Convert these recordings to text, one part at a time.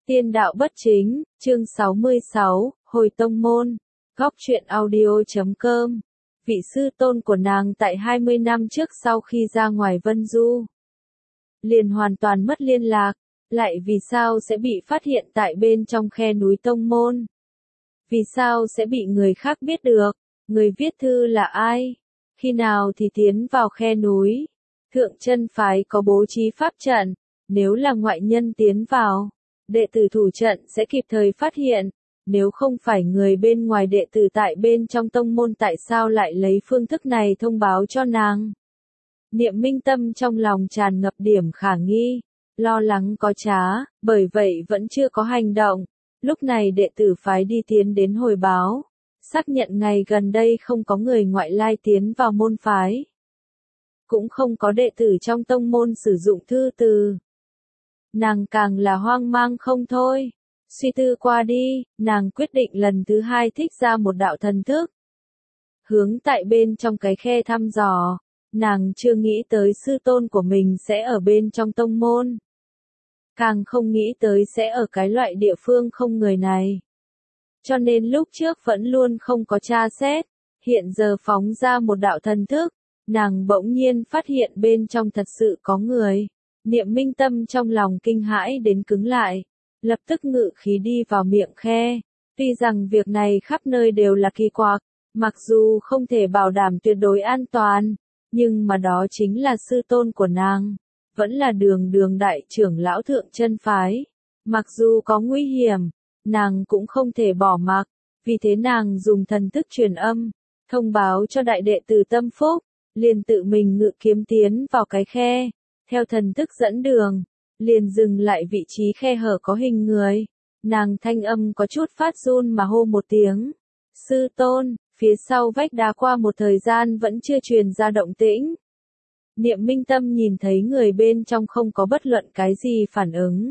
Tiên đạo bất chính, chương 66, hồi tông môn, góc truyện audio.com. Vị sư tôn của nàng tại 20 năm trước sau khi ra ngoài Vân Du, liền hoàn toàn mất liên lạc, lại vì sao sẽ bị phát hiện tại bên trong khe núi tông môn? Vì sao sẽ bị người khác biết được? Người viết thư là ai? Khi nào thì tiến vào khe núi? Thượng chân phái có bố trí pháp trận, nếu là ngoại nhân tiến vào, đệ tử thủ trận sẽ kịp thời phát hiện, nếu không phải người bên ngoài đệ tử tại bên trong tông môn tại sao lại lấy phương thức này thông báo cho nàng. Niệm Minh Tâm trong lòng tràn ngập điểm khả nghi, lo lắng có trá, bởi vậy vẫn chưa có hành động. Lúc này đệ tử phái đi tiến đến hồi báo, xác nhận ngày gần đây không có người ngoại lai tiến vào môn phái. Cũng không có đệ tử trong tông môn sử dụng thư từ. Nàng càng là hoang mang không thôi. Suy tư qua đi, nàng quyết định lần thứ hai thích ra một đạo thần thức. Hướng tại bên trong cái khe thăm dò, nàng chưa nghĩ tới sư tôn của mình sẽ ở bên trong tông môn. Càng không nghĩ tới sẽ ở cái loại địa phương không người này. Cho nên lúc trước vẫn luôn không có tra xét, hiện giờ phóng ra một đạo thần thức, nàng bỗng nhiên phát hiện bên trong thật sự có người. Niệm Minh Tâm trong lòng kinh hãi đến cứng lại, lập tức ngự khí đi vào miệng khe. Tuy rằng việc này khắp nơi đều là kỳ quặc, mặc dù không thể bảo đảm tuyệt đối an toàn, nhưng mà đó chính là sư tôn của nàng, vẫn là đường đại trưởng lão thượng chân phái. Mặc dù có nguy hiểm, nàng cũng không thể bỏ mặc, vì thế nàng dùng thần thức truyền âm, thông báo cho đại đệ tử Tâm Phúc, liền tự mình ngự kiếm tiến vào cái khe. Theo thần thức dẫn đường, liền dừng lại vị trí khe hở có hình người. Nàng thanh âm có chút phát run mà hô một tiếng. Sư tôn, phía sau vách đá qua một thời gian vẫn chưa truyền ra động tĩnh. Niệm Minh Tâm nhìn thấy người bên trong không có bất luận cái gì phản ứng.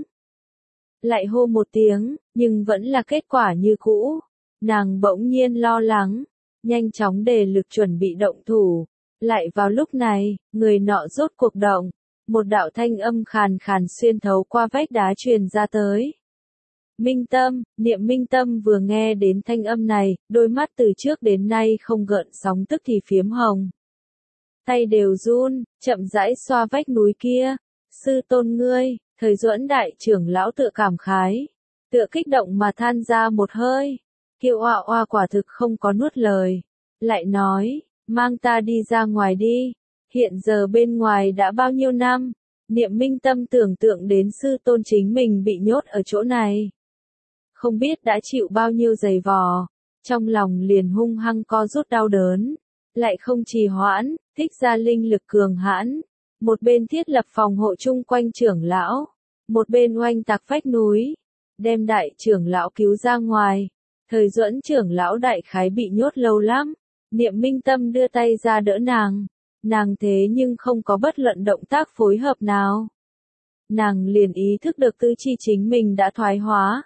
Lại hô một tiếng, nhưng vẫn là kết quả như cũ. Nàng bỗng nhiên lo lắng, nhanh chóng đề lực chuẩn bị động thủ. Lại vào lúc này, người nọ rốt cuộc động. Một đạo thanh âm khàn khàn xuyên thấu qua vách đá truyền ra tới. Minh Tâm, Niệm Minh Tâm vừa nghe đến thanh âm này, đôi mắt từ trước đến nay không gợn sóng tức thì phiếm hồng. Tay đều run, chậm rãi xoa vách núi kia. Sư tôn ngươi, Thời Duẫn đại trưởng lão tựa cảm khái, tựa kích động mà than ra một hơi. Kiều oa oa quả thực không có nuốt lời. Lại nói, mang ta đi ra ngoài đi. Hiện giờ bên ngoài đã bao nhiêu năm, Niệm Minh Tâm tưởng tượng đến sư tôn chính mình bị nhốt ở chỗ này. Không biết đã chịu bao nhiêu giày vò, trong lòng liền hung hăng co rút đau đớn, lại không trì hoãn, thích ra linh lực cường hãn. Một bên thiết lập phòng hộ chung quanh trưởng lão, một bên oanh tạc vách núi, đem đại trưởng lão cứu ra ngoài. Thời Duẫn trưởng lão đại khái bị nhốt lâu lắm, Niệm Minh Tâm đưa tay ra đỡ nàng. Nàng thế nhưng không có bất luận động tác phối hợp nào. Nàng liền ý thức được tư chi chính mình đã thoái hóa.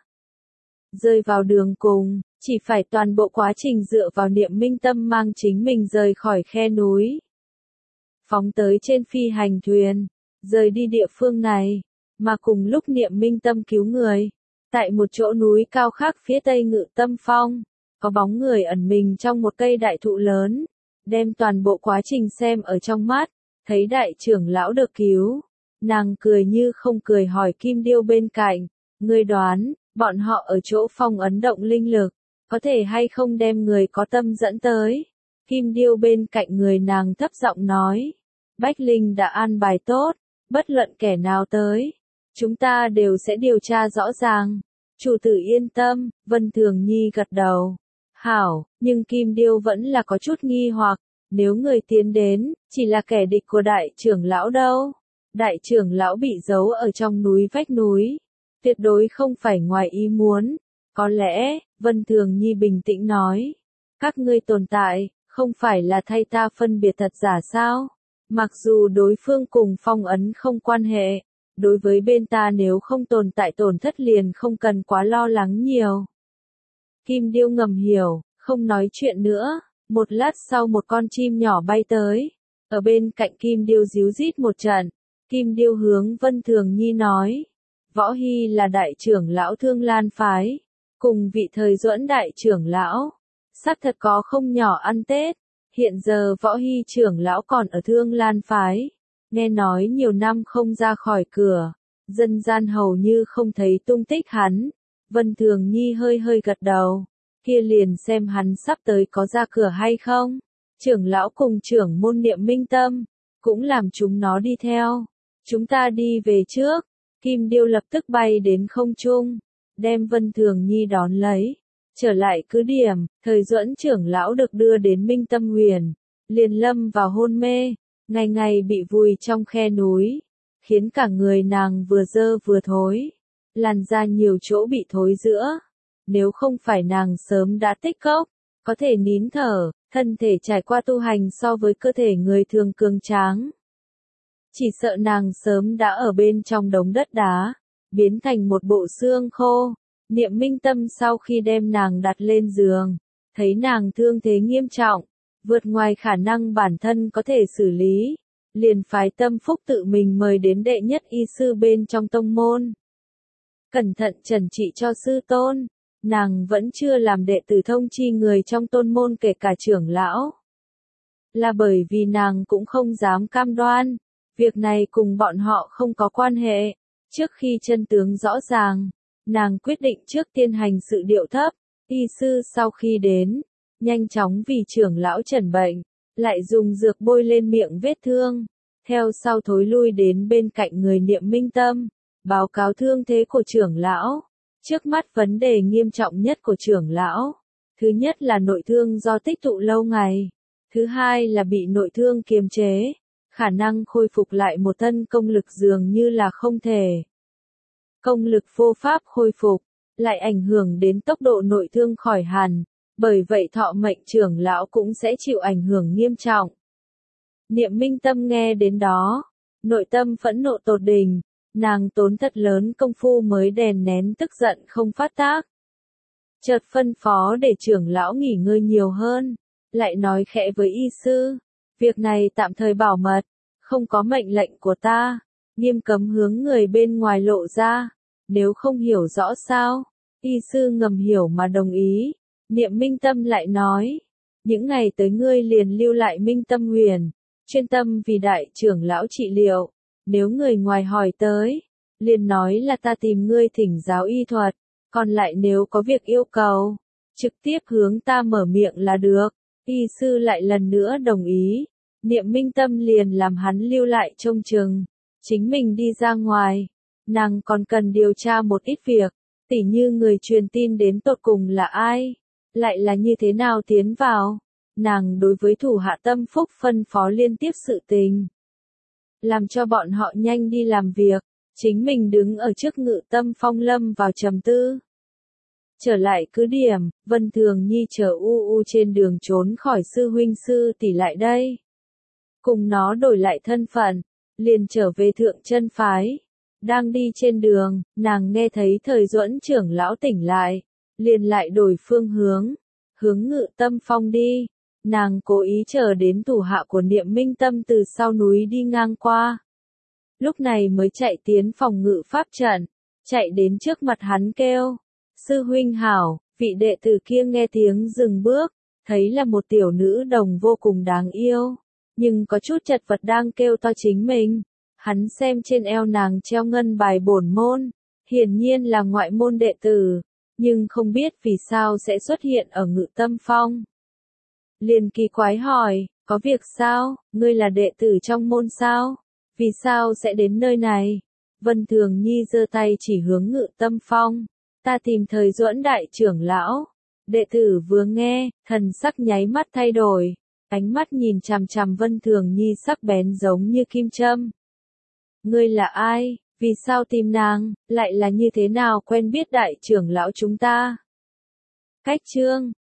Rơi vào đường cùng, chỉ phải toàn bộ quá trình dựa vào Niệm Minh Tâm mang chính mình rời khỏi khe núi. Phóng tới trên phi hành thuyền, rời đi địa phương này, mà cùng lúc Niệm Minh Tâm cứu người. Tại một chỗ núi cao khác phía tây Ngự Tâm Phong, có bóng người ẩn mình trong một cây đại thụ lớn. Đem toàn bộ quá trình xem ở trong mắt, thấy đại trưởng lão được cứu. Nàng cười như không cười hỏi Kim Điêu bên cạnh, ngươi đoán, bọn họ ở chỗ phong ấn động linh lực, có thể hay không đem người có tâm dẫn tới. Kim Điêu bên cạnh người nàng thấp giọng nói, Bách Linh đã an bài tốt, bất luận kẻ nào tới, chúng ta đều sẽ điều tra rõ ràng. Chủ tử yên tâm, Vân Thường Nhi gật đầu. Hảo, nhưng Kim Điêu vẫn là có chút nghi hoặc, nếu người tiến đến, chỉ là kẻ địch của đại trưởng lão đâu. Đại trưởng lão bị giấu ở trong núi vách núi, tuyệt đối không phải ngoài ý muốn. Có lẽ, Vân Thường Nhi bình tĩnh nói, các ngươi tồn tại, không phải là thay ta phân biệt thật giả sao? Mặc dù đối phương cùng phong ấn không quan hệ, đối với bên ta nếu không tồn tại tổn thất liền không cần quá lo lắng nhiều. Kim Điêu ngầm hiểu, không nói chuyện nữa. Một lát sau một con chim nhỏ bay tới. Ở bên cạnh Kim Điêu ríu rít một trận. Kim Điêu hướng Vân Thường Nhi nói. Võ Hy là đại trưởng lão Thương Lan phái, cùng vị Thời Duẫn đại trưởng lão, xác thật có không nhỏ ăn Tết. Hiện giờ Võ Hy trưởng lão còn ở Thương Lan phái, nghe nói nhiều năm không ra khỏi cửa, dân gian hầu như không thấy tung tích hắn. Vân Thường Nhi hơi hơi gật đầu, kia liền xem hắn sắp tới có ra cửa hay không. Trưởng lão cùng trưởng môn Niệm Minh Tâm, cũng làm chúng nó đi theo. Chúng ta đi về trước. Kim Điêu lập tức bay đến không trung, đem Vân Thường Nhi đón lấy. Trở lại cứ điểm, Thời Duẫn trưởng lão được đưa đến Minh Tâm Huyền, liền lâm vào hôn mê, ngày ngày bị vùi trong khe núi, khiến cả người nàng vừa dơ vừa thối, làn da nhiều chỗ bị thối rữa. Nếu không phải nàng sớm đã tích cốc, có thể nín thở, thân thể trải qua tu hành so với cơ thể người thường cường tráng. Chỉ sợ nàng sớm đã ở bên trong đống đất đá, biến thành một bộ xương khô. Niệm Minh Tâm sau khi đem nàng đặt lên giường, thấy nàng thương thế nghiêm trọng, vượt ngoài khả năng bản thân có thể xử lý, liền phái Tâm Phúc tự mình mời đến đệ nhất y sư bên trong tông môn. Cẩn thận trần trị cho sư tôn, nàng vẫn chưa làm đệ tử thông chi người trong tôn môn kể cả trưởng lão. Là bởi vì nàng cũng không dám cam đoan, việc này cùng bọn họ không có quan hệ. Trước khi chân tướng rõ ràng, nàng quyết định trước tiên hành sự điệu thấp. Y sư sau khi đến, nhanh chóng vì trưởng lão trần bệnh, lại dùng dược bôi lên miệng vết thương. Theo sau thối lui đến bên cạnh người Niệm Minh Tâm, báo cáo thương thế của trưởng lão. Trước mắt vấn đề nghiêm trọng nhất của trưởng lão, thứ nhất là nội thương do tích tụ lâu ngày, thứ hai là bị nội thương kiềm chế, khả năng khôi phục lại một thân công lực dường như là không thể. Công lực vô pháp khôi phục, lại ảnh hưởng đến tốc độ nội thương khỏi hẳn, bởi vậy thọ mệnh trưởng lão cũng sẽ chịu ảnh hưởng nghiêm trọng. Niệm Minh Tâm nghe đến đó, nội tâm phẫn nộ tột đỉnh, nàng tốn thật lớn công phu mới đè nén tức giận không phát tác. Chợt phân phó để trưởng lão nghỉ ngơi nhiều hơn, lại nói khẽ với y sư, việc này tạm thời bảo mật, không có mệnh lệnh của ta, nghiêm cấm hướng người bên ngoài lộ ra, nếu không hiểu rõ sao. Y sư ngầm hiểu mà đồng ý. Niệm Minh Tâm lại nói, những ngày tới ngươi liền lưu lại Minh Tâm Huyền, chuyên tâm vì đại trưởng lão trị liệu, nếu người ngoài hỏi tới, liền nói là ta tìm ngươi thỉnh giáo y thuật, còn lại nếu có việc yêu cầu, trực tiếp hướng ta mở miệng là được. Y sư lại lần nữa đồng ý. Niệm Minh Tâm liền làm hắn lưu lại trông chừng, chính mình đi ra ngoài. Nàng còn cần điều tra một ít việc, tỉ như người truyền tin đến tột cùng là ai, lại là như thế nào tiến vào. Nàng đối với thủ hạ Tâm Phúc phân phó liên tiếp sự tình, làm cho bọn họ nhanh đi làm việc, chính mình đứng ở trước Ngự Tâm Phong lâm vào trầm tư. Trở lại cứ điểm, Vân Thường Nhi chờ u trên đường trốn khỏi sư huynh sư tỷ lại đây. Cùng nó đổi lại thân phận, liền trở về Thượng Chân phái. Đang đi trên đường, nàng nghe thấy Thời Duẫn trưởng lão tỉnh lại, liền lại đổi phương hướng, hướng Ngự Tâm Phong đi. Nàng cố ý chờ đến thủ hạ của Niệm Minh Tâm từ sau núi đi ngang qua. Lúc này mới chạy tiến phòng ngự pháp trận, chạy đến trước mặt hắn kêu, sư huynh hảo. Vị đệ tử kia nghe tiếng dừng bước, thấy là một tiểu nữ đồng vô cùng đáng yêu, nhưng có chút chật vật đang kêu to chính mình. Hắn xem trên eo nàng treo ngân bài bổn môn, hiển nhiên là ngoại môn đệ tử, nhưng không biết vì sao sẽ xuất hiện ở Ngự Tâm Phong. Liền kỳ quái hỏi, có việc sao, ngươi là đệ tử trong môn sao, vì sao sẽ đến nơi này? Vân Thường Nhi giơ tay chỉ hướng Ngự Tâm Phong, ta tìm Thời Duẫn đại trưởng lão. Đệ tử vừa nghe, thần sắc nháy mắt thay đổi, ánh mắt nhìn chằm chằm Vân Thường Nhi sắc bén giống như kim châm. Ngươi là ai, vì sao tìm nàng, lại là như thế nào quen biết đại trưởng lão chúng ta? Cách chương